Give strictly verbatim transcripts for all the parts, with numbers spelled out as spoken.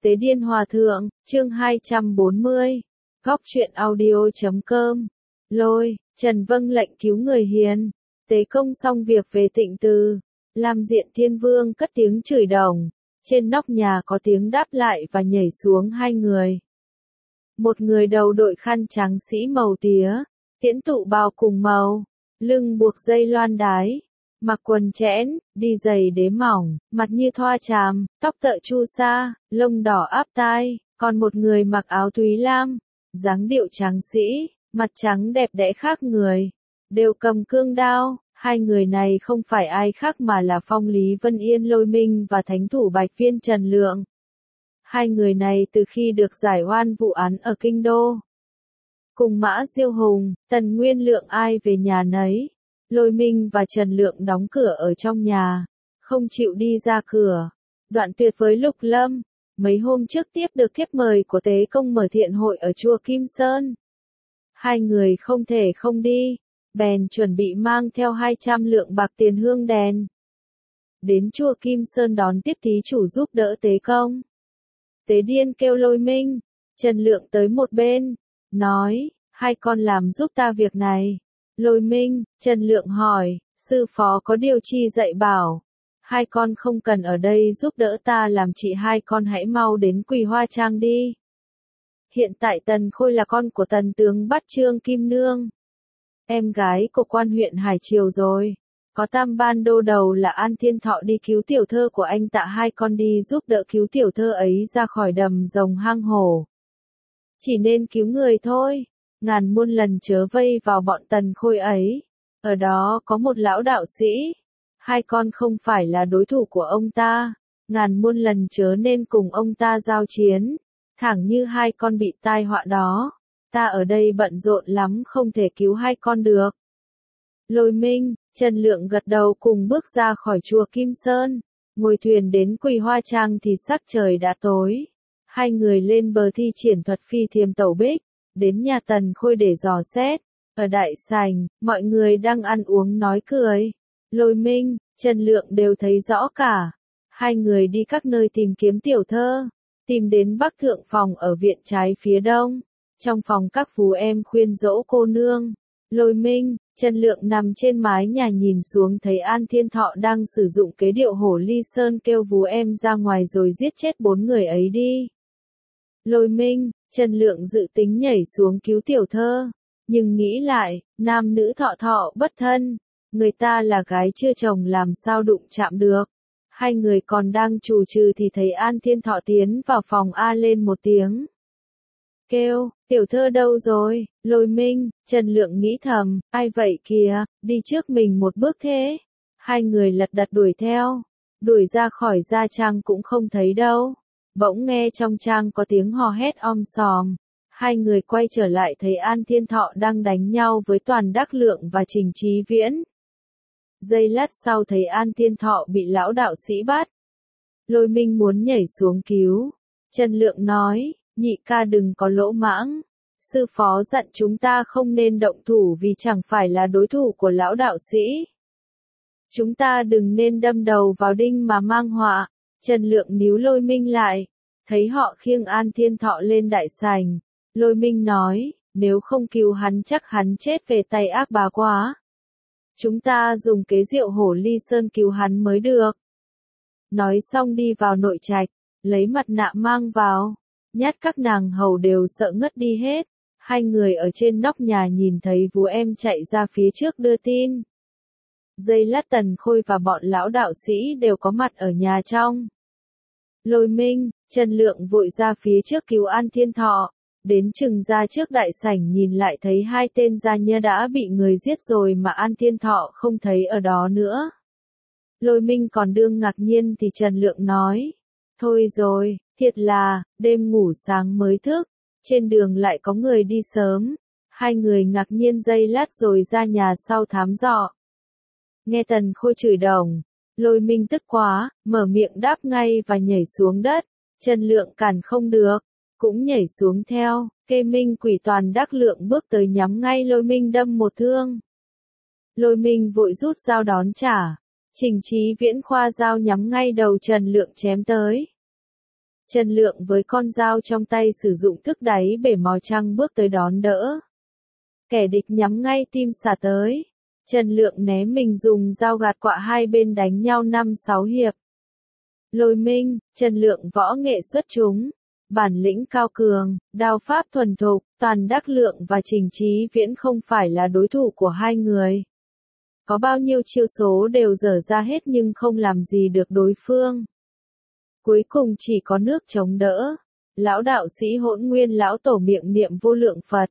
Tế Điên Hòa Thượng, chương hai trăm bốn mươi. Góc truyện audio chấm com. Lôi, Trần vâng lệnh cứu người hiền. Tế công xong việc về Tịnh Từ. Lam Diện Thiên Vương cất tiếng chửi đồng. Trên nóc nhà có tiếng đáp lại và nhảy xuống hai người. Một người đầu đội khăn trắng sĩ màu tía, tiễn tụ bào cùng màu, lưng buộc dây loan đái. Mặc quần chẽn, đi giày đế mỏng, mặt như thoa chàm, tóc tợ chu sa, lông đỏ áp tai, còn một người mặc áo thúy lam, dáng điệu tráng sĩ, mặt trắng đẹp đẽ khác người, đều cầm cương đao. Hai người này không phải ai khác mà là Phong Lý Vân Yên Lôi Minh và thánh thủ Bạch Viên Trần Lượng. Hai người này từ khi được giải oan vụ án ở Kinh Đô, cùng Mã Diêu Hùng, Tần Nguyên Lượng ai về nhà nấy. Lôi Minh và Trần Lượng đóng cửa ở trong nhà, không chịu đi ra cửa. Đoạn tuyệt với Lục Lâm, mấy hôm trước tiếp được thiếp mời của Tế Công mở thiện hội ở chùa Kim Sơn. Hai người không thể không đi, bèn chuẩn bị mang theo hai trăm lượng bạc tiền hương đèn. Đến chùa Kim Sơn đón tiếp thí chủ giúp đỡ Tế Công. Tế Điên kêu Lôi Minh, Trần Lượng tới một bên, nói, hai con làm giúp ta việc này. Lôi Minh, Trần Lượng hỏi, sư phó có điều chi dạy bảo, hai con không cần ở đây giúp đỡ ta làm, chị hai con hãy mau đến Quỳ Hoa Trang đi. Hiện tại Tần Khôi là con của Tần tướng Bắt Trương Kim Nương, em gái của quan huyện Hải Triều rồi. Có tam ban đô đầu là An Thiên Thọ đi cứu tiểu thơ của anh tạ, hai con đi giúp đỡ cứu tiểu thơ ấy ra khỏi đầm rồng hang hổ. Chỉ nên cứu người thôi, ngàn muôn lần chớ vây vào bọn Tần Khôi ấy. Ở đó có một lão đạo sĩ, hai con không phải là đối thủ của ông ta, ngàn muôn lần chớ nên cùng ông ta giao chiến. Thẳng như hai con bị tai họa đó, ta ở đây bận rộn lắm không thể cứu hai con được. Lôi Minh, Trần Lượng gật đầu cùng bước ra khỏi chùa Kim Sơn, ngồi thuyền đến Quỳ Hoa Trang thì sắc trời đã tối. Hai người lên bờ thi triển thuật phi thiềm tẩu bích, đến nhà Tần Khôi để dò xét. Ở đại sảnh, mọi người đang ăn uống nói cười. Lôi Minh, Trần Lượng đều thấy rõ cả. Hai người đi các nơi tìm kiếm tiểu thơ, tìm đến Bắc Thượng phòng ở viện trái phía đông. Trong phòng các phú em khuyên dỗ cô nương. Lôi Minh, Trần Lượng nằm trên mái nhà nhìn xuống thấy An Thiên Thọ đang sử dụng kế điệu hổ ly sơn kêu vú em ra ngoài rồi giết chết bốn người ấy đi. Lôi Minh, Trần Lượng dự tính nhảy xuống cứu tiểu thơ, nhưng nghĩ lại, nam nữ thọ thọ bất thân, người ta là gái chưa chồng làm sao đụng chạm được. Hai người còn đang trù trừ thì thấy An Thiên Thọ tiến vào phòng A lên một tiếng. Kêu, tiểu thơ đâu rồi? Lôi Minh, Trần Lượng nghĩ thầm, ai vậy kìa, đi trước mình một bước thế. Hai người lật đật đuổi theo, đuổi ra khỏi gia trang cũng không thấy đâu. Bỗng nghe trong trang có tiếng hò hét om sòm. Hai người quay trở lại thấy An Thiên Thọ đang đánh nhau với Toàn Đắc Lượng và Trình Chí Viễn. Giây lát sau thấy An Thiên Thọ bị lão đạo sĩ bắt. Lôi Minh muốn nhảy xuống cứu. Trần Lượng nói, nhị ca đừng có lỗ mãng. Sư phó dặn chúng ta không nên động thủ vì chẳng phải là đối thủ của lão đạo sĩ. Chúng ta đừng nên đâm đầu vào đinh mà mang họa. Trần Lượng níu Lôi Minh lại, thấy họ khiêng An Thiên Thọ lên đại sảnh. Lôi Minh nói, nếu không cứu hắn chắc hắn chết về tay ác bá quá. Chúng ta dùng kế rượu hổ ly sơn cứu hắn mới được. Nói xong đi vào nội trạch, lấy mặt nạ mang vào, nhát các nàng hầu đều sợ ngất đi hết. Hai người ở trên nóc nhà nhìn thấy vú em chạy ra phía trước đưa tin. Giây lát Tần Khôi và bọn lão đạo sĩ đều có mặt ở nhà trong. Lôi Minh, Trần Lượng vội ra phía trước cứu An Thiên Thọ. Đến chừng ra trước đại sảnh nhìn lại thấy hai tên gia nhân đã bị người giết rồi mà An Thiên Thọ không thấy ở đó nữa. Lôi Minh còn đương ngạc nhiên thì Trần Lượng nói, thôi rồi, thiệt là, đêm ngủ sáng mới thức, trên đường lại có người đi sớm. Hai người ngạc nhiên giây lát rồi ra nhà sau thám dò. Nghe Tần Khôi chửi đồng, Lôi Minh tức quá, mở miệng đáp ngay và nhảy xuống đất. Trần Lượng cản không được, cũng nhảy xuống theo. Kê Minh Quỷ Toàn Đắc Lượng bước tới nhắm ngay Lôi Minh đâm một thương. Lôi Minh vội rút dao đón trả. Trình Chí Viễn khoa dao nhắm ngay đầu Trần Lượng chém tới. Trần Lượng với con dao trong tay sử dụng thức đáy bể màu trăng bước tới đón đỡ. Kẻ địch nhắm ngay tim xả tới. Trần Lượng né mình dùng dao gạt quạ hai bên đánh nhau năm sáu hiệp. Lôi Minh, Trần Lượng võ nghệ xuất chúng, bản lĩnh cao cường, đao pháp thuần thục, Toàn Đắc Lượng và Trình Chí Viễn không phải là đối thủ của hai người. Có bao nhiêu chiêu số đều dở ra hết nhưng không làm gì được đối phương. Cuối cùng chỉ có nước chống đỡ. Lão đạo sĩ Hỗn Nguyên lão tổ miệng niệm vô lượng Phật.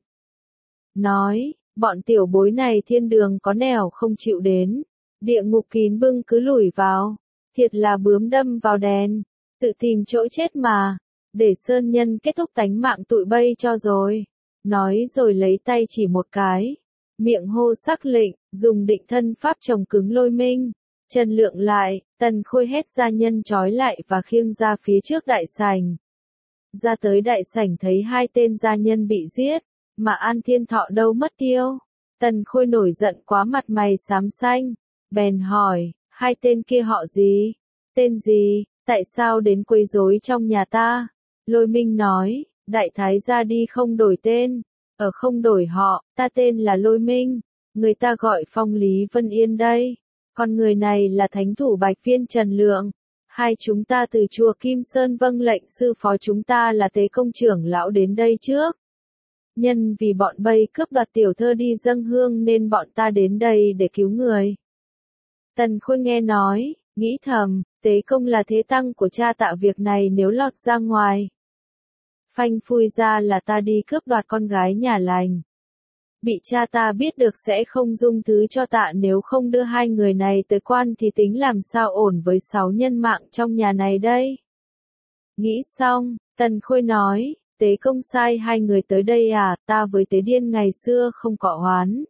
Nói, bọn tiểu bối này thiên đường có nẻo không chịu đến. Địa ngục kín bưng cứ lủi vào. Thiệt là bướm đâm vào đèn. Tự tìm chỗ chết mà. Để sơn nhân kết thúc tánh mạng tụi bây cho rồi. Nói rồi lấy tay chỉ một cái. Miệng hô sắc lệnh, dùng định thân pháp trồng cứng Lôi Minh. Trần Lượng lại, Tần Khôi hét gia nhân trói lại và khiêng ra phía trước đại sảnh. Ra tới đại sảnh thấy hai tên gia nhân bị giết, mà An Thiên Thọ đâu mất tiêu. Tần Khôi nổi giận quá mặt mày xám xanh, bèn hỏi, hai tên kia họ gì? Tên gì? Tại sao đến quấy rối trong nhà ta? Lôi Minh nói, đại thái gia đi không đổi tên, ở không đổi họ, ta tên là Lôi Minh, người ta gọi Phong Lý Vân Yên đây. Còn người này là thánh thủ Bạch Viên Trần Lượng. Hai chúng ta từ chùa Kim Sơn vâng lệnh sư phó chúng ta là Tế Công trưởng lão đến đây trước. Nhân vì bọn bây cướp đoạt tiểu thơ đi dâng hương nên bọn ta đến đây để cứu người. Tần Khôi nghe nói, nghĩ thầm, Tế Công là thế tăng của cha tạ, việc này nếu lọt ra ngoài. Phanh phui ra là ta đi cướp đoạt con gái nhà lành. Bị cha ta biết được sẽ không dung thứ cho tạ, nếu không đưa hai người này tới quan thì tính làm sao ổn với sáu nhân mạng trong nhà này đây. Nghĩ xong, Tần Khôi nói, Tế Công sai hai người tới đây à, ta với Tế Điên ngày xưa không có oán.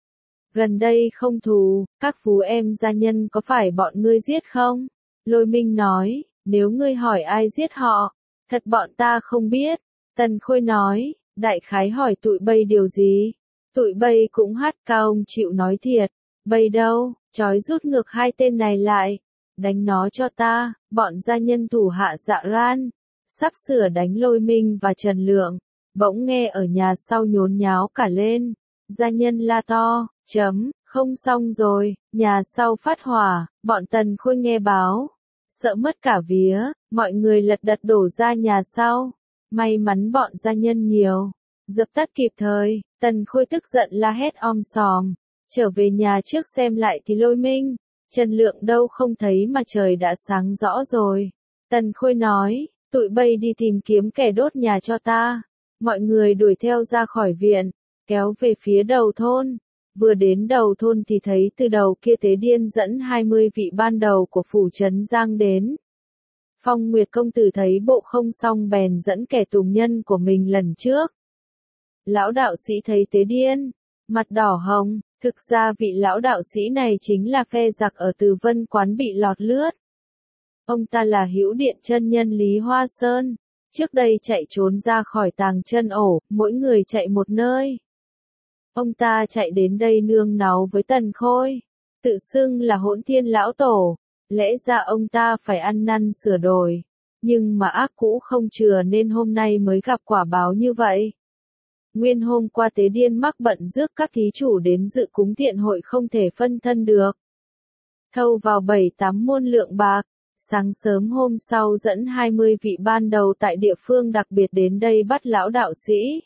Gần đây không thù, các phú em gia nhân có phải bọn ngươi giết không? Lôi Minh nói, nếu ngươi hỏi ai giết họ, thật bọn ta không biết. Tần Khôi nói, đại khái hỏi tụi bây điều gì? Tụi bây cũng hát cao, ông chịu nói thiệt. Bây đâu, trói rút ngược hai tên này lại. Đánh nó cho ta, bọn gia nhân thủ hạ Dạ Ran. Sắp sửa đánh Lôi Minh và Trần Lượng. Bỗng nghe ở nhà sau nhốn nháo cả lên. Gia nhân la to, chấm, không xong rồi, nhà sau phát hỏa. Bọn Tần Khôi nghe báo. Sợ mất cả vía, mọi người lật đật đổ ra nhà sau. May mắn bọn gia nhân nhiều. Dập tắt kịp thời, Tần Khôi tức giận la hét om sòm. Trở về nhà trước xem lại thì Lôi Minh, Trần Lượng đâu không thấy mà trời đã sáng rõ rồi. Tần Khôi nói, tụi bây đi tìm kiếm kẻ đốt nhà cho ta. Mọi người đuổi theo ra khỏi viện, kéo về phía đầu thôn. Vừa đến đầu thôn thì thấy từ đầu kia Tế Điên dẫn hai mươi vị ban đầu của phủ trấn Giang đến. Phong Nguyệt công tử thấy bộ không xong bèn dẫn kẻ tùng nhân của mình lần trước. Lão đạo sĩ thấy Tế Điên, mặt đỏ hồng, thực ra vị lão đạo sĩ này chính là phe giặc ở Từ Vân Quán bị lọt lướt. Ông ta là Hữu Điện chân nhân Lý Hoa Sơn, trước đây chạy trốn ra khỏi Tàng Chân Ổ, mỗi người chạy một nơi. Ông ta chạy đến đây nương náu với Tần Khôi, tự xưng là Hỗn Thiên lão tổ, lẽ ra ông ta phải ăn năn sửa đổi, nhưng mà ác cũ không chừa nên hôm nay mới gặp quả báo như vậy. Nguyên hôm qua Tế Điên mắc bận rước các thí chủ đến dự cúng thiện hội không thể phân thân được. Thâu vào bảy tám muôn lượng bạc, sáng sớm hôm sau dẫn hai mươi vị ban đầu tại địa phương đặc biệt đến đây bắt lão đạo sĩ.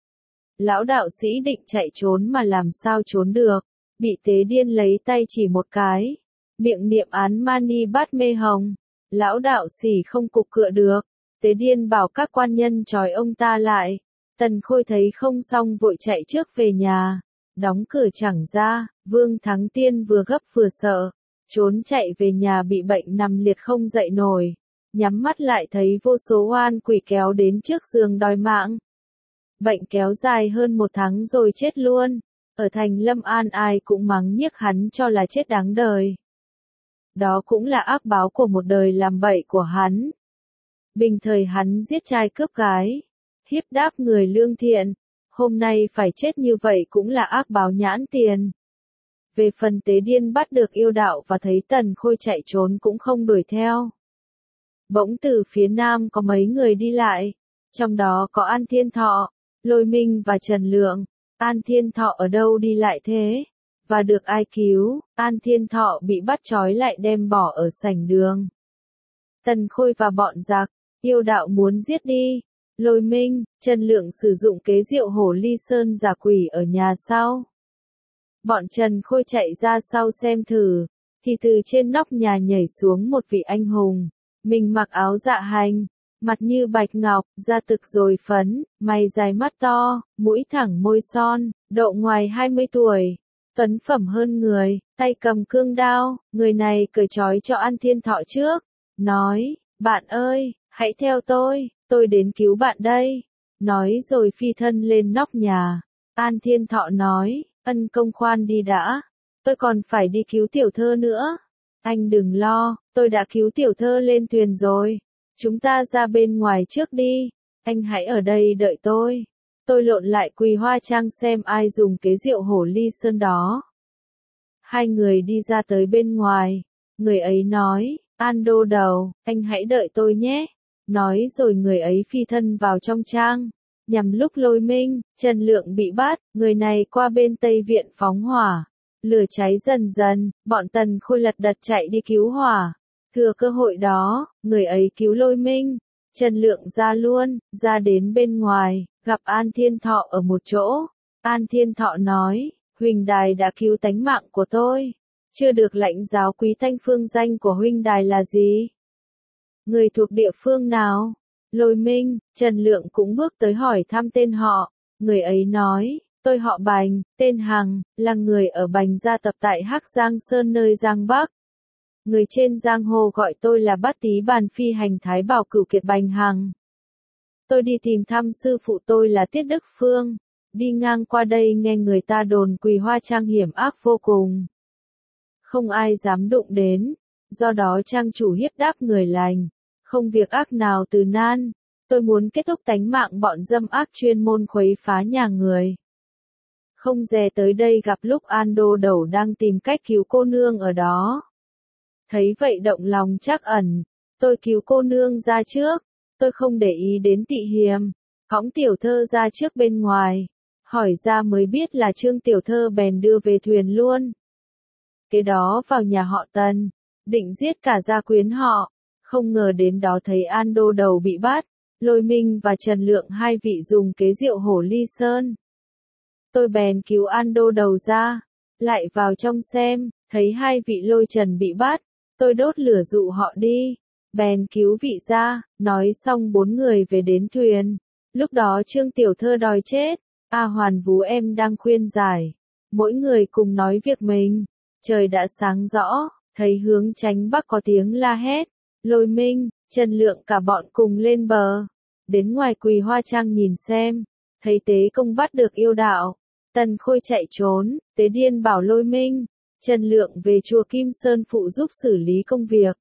Lão đạo sĩ định chạy trốn mà làm sao trốn được, bị Tế Điên lấy tay chỉ một cái, miệng niệm án mani bát mê hồng. Lão đạo sĩ không cục cựa được, Tế Điên bảo các quan nhân trói ông ta lại. Tần Khôi thấy không xong vội chạy trước về nhà, đóng cửa chẳng ra. Vương Thắng Tiên vừa gấp vừa sợ, trốn chạy về nhà bị bệnh nằm liệt không dậy nổi, nhắm mắt lại thấy vô số oan quỷ kéo đến trước giường đòi mạng. Bệnh kéo dài hơn một tháng rồi chết luôn, ở thành Lâm An ai cũng mắng nhiếc hắn cho là chết đáng đời. Đó cũng là ác báo của một đời làm bậy của hắn. Bình thời hắn giết trai cướp gái, hiếp đáp người lương thiện, hôm nay phải chết như vậy cũng là ác báo nhãn tiền. Về phần Tế Điên bắt được yêu đạo và thấy Tần Khôi chạy trốn cũng không đuổi theo. Bỗng từ phía nam có mấy người đi lại, trong đó có An Thiên Thọ, Lôi Minh và Trần Lượng. An Thiên Thọ ở đâu đi lại thế? Và được ai cứu? An Thiên Thọ bị bắt trói lại đem bỏ ở sảnh đường. Tần Khôi và bọn giặc, yêu đạo muốn giết đi. Lôi Minh, Trần Lượng sử dụng kế diệu hổ ly sơn giả quỷ ở nhà sau. Bọn Trần Khôi chạy ra sau xem thử, thì từ trên nóc nhà nhảy xuống một vị anh hùng. Mình mặc áo dạ hành, mặt như bạch ngọc, da thực rồi phấn, mày dài mắt to, mũi thẳng môi son, độ ngoài hai mươi tuổi. Tuấn phẩm hơn người, tay cầm cương đao, người này cởi trói cho An Thiên Thọ trước. Nói, bạn ơi, hãy theo tôi, tôi đến cứu bạn đây. Nói rồi phi thân lên nóc nhà. An Thiên Thọ nói, ân công khoan đi đã, tôi còn phải đi cứu tiểu thơ nữa. Anh đừng lo, tôi đã cứu tiểu thơ lên thuyền rồi. Chúng ta ra bên ngoài trước đi, anh hãy ở đây đợi tôi. Tôi lộn lại Quỳ Hoa Trang xem ai dùng kế diệu hổ ly sơn đó. Hai người đi ra tới bên ngoài, người ấy nói, An đô đầu, anh hãy đợi tôi nhé. Nói rồi người ấy phi thân vào trong trang. Nhằm lúc Lôi Minh, Trần Lượng bị bắt, người này qua bên Tây Viện phóng hỏa. Lửa cháy dần dần, bọn Tần Khôi lật đật chạy đi cứu hỏa. Thừa cơ hội đó, người ấy cứu Lôi Minh. Trần Lượng ra luôn, ra đến bên ngoài, gặp An Thiên Thọ ở một chỗ. An Thiên Thọ nói, huynh đài đã cứu tánh mạng của tôi. Chưa được lãnh giáo quý thanh phương danh của huynh đài là gì? Người thuộc địa phương nào? Lôi Minh, Trần Lượng cũng bước tới hỏi thăm tên họ. Người ấy nói, tôi họ Bành, tên Hằng, là người ở Bành gia tập tại Hắc Giang Sơn nơi Giang Bắc. Người trên giang hồ gọi tôi là Bát Tý Bàn Phi Hành Thái Bảo Cửu Kiệt Bành Hằng. Tôi đi tìm thăm sư phụ tôi là Tiết Đức Phương. Đi ngang qua đây nghe người ta đồn Quỳ Hoa Trang hiểm ác vô cùng. Không ai dám đụng đến, do đó trang chủ hiếp đáp người lành. Không việc ác nào từ nan, tôi muốn kết thúc tánh mạng bọn dâm ác chuyên môn khuấy phá nhà người. Không dè tới đây gặp lúc An đô đầu đang tìm cách cứu cô nương ở đó. Thấy vậy động lòng trắc ẩn, tôi cứu cô nương ra trước, tôi không để ý đến tị hiềm, cõng tiểu thơ ra trước bên ngoài, hỏi ra mới biết là Trương tiểu thơ bèn đưa về thuyền luôn. Kế đó vào nhà họ Tần, định giết cả gia quyến họ, không ngờ đến đó thấy An đô đầu bị bắt, Lôi Minh và Trần Lượng hai vị dùng kế diệu hổ ly sơn. Tôi bèn cứu An đô đầu ra, lại vào trong xem, thấy hai vị Lôi Trần bị bắt, tôi đốt lửa dụ họ đi, bèn cứu vị ra, nói xong bốn người về đến thuyền. Lúc đó Trương tiểu thơ đòi chết, A Hoàn Vú em đang khuyên giải, mỗi người cùng nói việc mình. Trời đã sáng rõ, thấy hướng tránh bắc có tiếng la hét, Lôi Minh, Trần Lượng cả bọn cùng lên bờ, đến ngoài Quỳ Hoa Trang nhìn xem, thấy Tế Công bắt được yêu đạo, Tần Khôi chạy trốn, Tế Điên bảo Lôi Minh, Trần Lượng về chùa Kim Sơn phụ giúp xử lý công việc.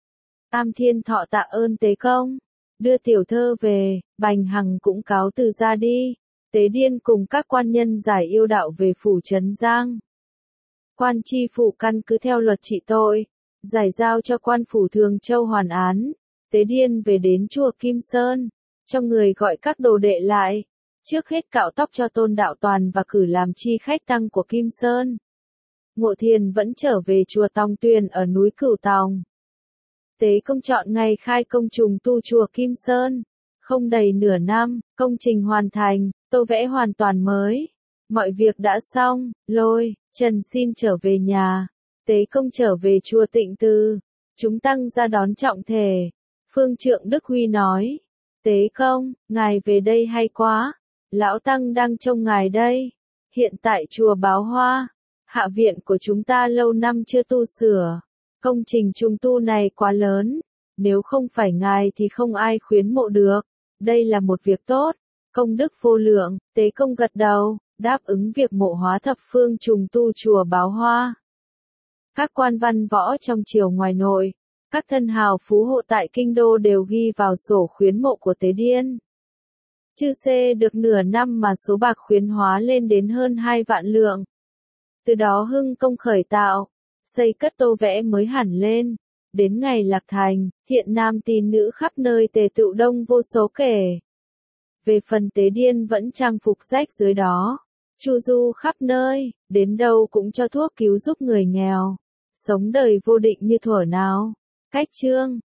Am Thiên Thọ tạ ơn Tế Công, đưa tiểu thơ về, Bành Hằng cũng cáo từ ra đi, Tế Điên cùng các quan nhân giải yêu đạo về phủ Trấn Giang. Quan tri phủ căn cứ theo luật trị tội, giải giao cho quan phủ Thường Châu hoàn án. Tế Điên về đến chùa Kim Sơn, cho người gọi các đồ đệ lại, trước hết cạo tóc cho Tôn Đạo Toàn và cử làm chi khách tăng của Kim Sơn. Ngộ Thiền vẫn trở về chùa Tòng Tuyền ở núi Cửu Tòng. Tế Công chọn ngày khai công trùng tu chùa Kim Sơn. Không đầy nửa năm, công trình hoàn thành, tô vẽ hoàn toàn mới. Mọi việc đã xong, Lôi, Trần xin trở về nhà. Tế Công trở về chùa Tịnh Từ. Chúng tăng ra đón trọng thể. Phương Trượng Đức Huy nói, Tế Công, ngài về đây hay quá. Lão Tăng đang trông ngài đây. Hiện tại chùa Báo Hoa, hạ viện của chúng ta lâu năm chưa tu sửa. Công trình trùng tu này quá lớn. Nếu không phải ngài thì không ai khuyến mộ được. Đây là một việc tốt. Công đức vô lượng. Tế Công gật đầu, đáp ứng việc mộ hóa thập phương trùng tu chùa Báo Hoa. Các quan văn võ trong triều ngoài nội, các thân hào phú hộ tại kinh đô đều ghi vào sổ khuyến mộ của Tế Điên. Chư xê được nửa năm mà số bạc khuyến hóa lên đến hơn hai vạn lượng. Từ đó hưng công khởi tạo, xây cất tô vẽ mới hẳn lên. Đến ngày Lạc Thành, thiện nam tín nữ khắp nơi tề tựu đông vô số kể. Về phần Tế Điên vẫn trang phục rách dưới đó, chu du khắp nơi, đến đâu cũng cho thuốc cứu giúp người nghèo, sống đời vô định như thuở nào. Cách chương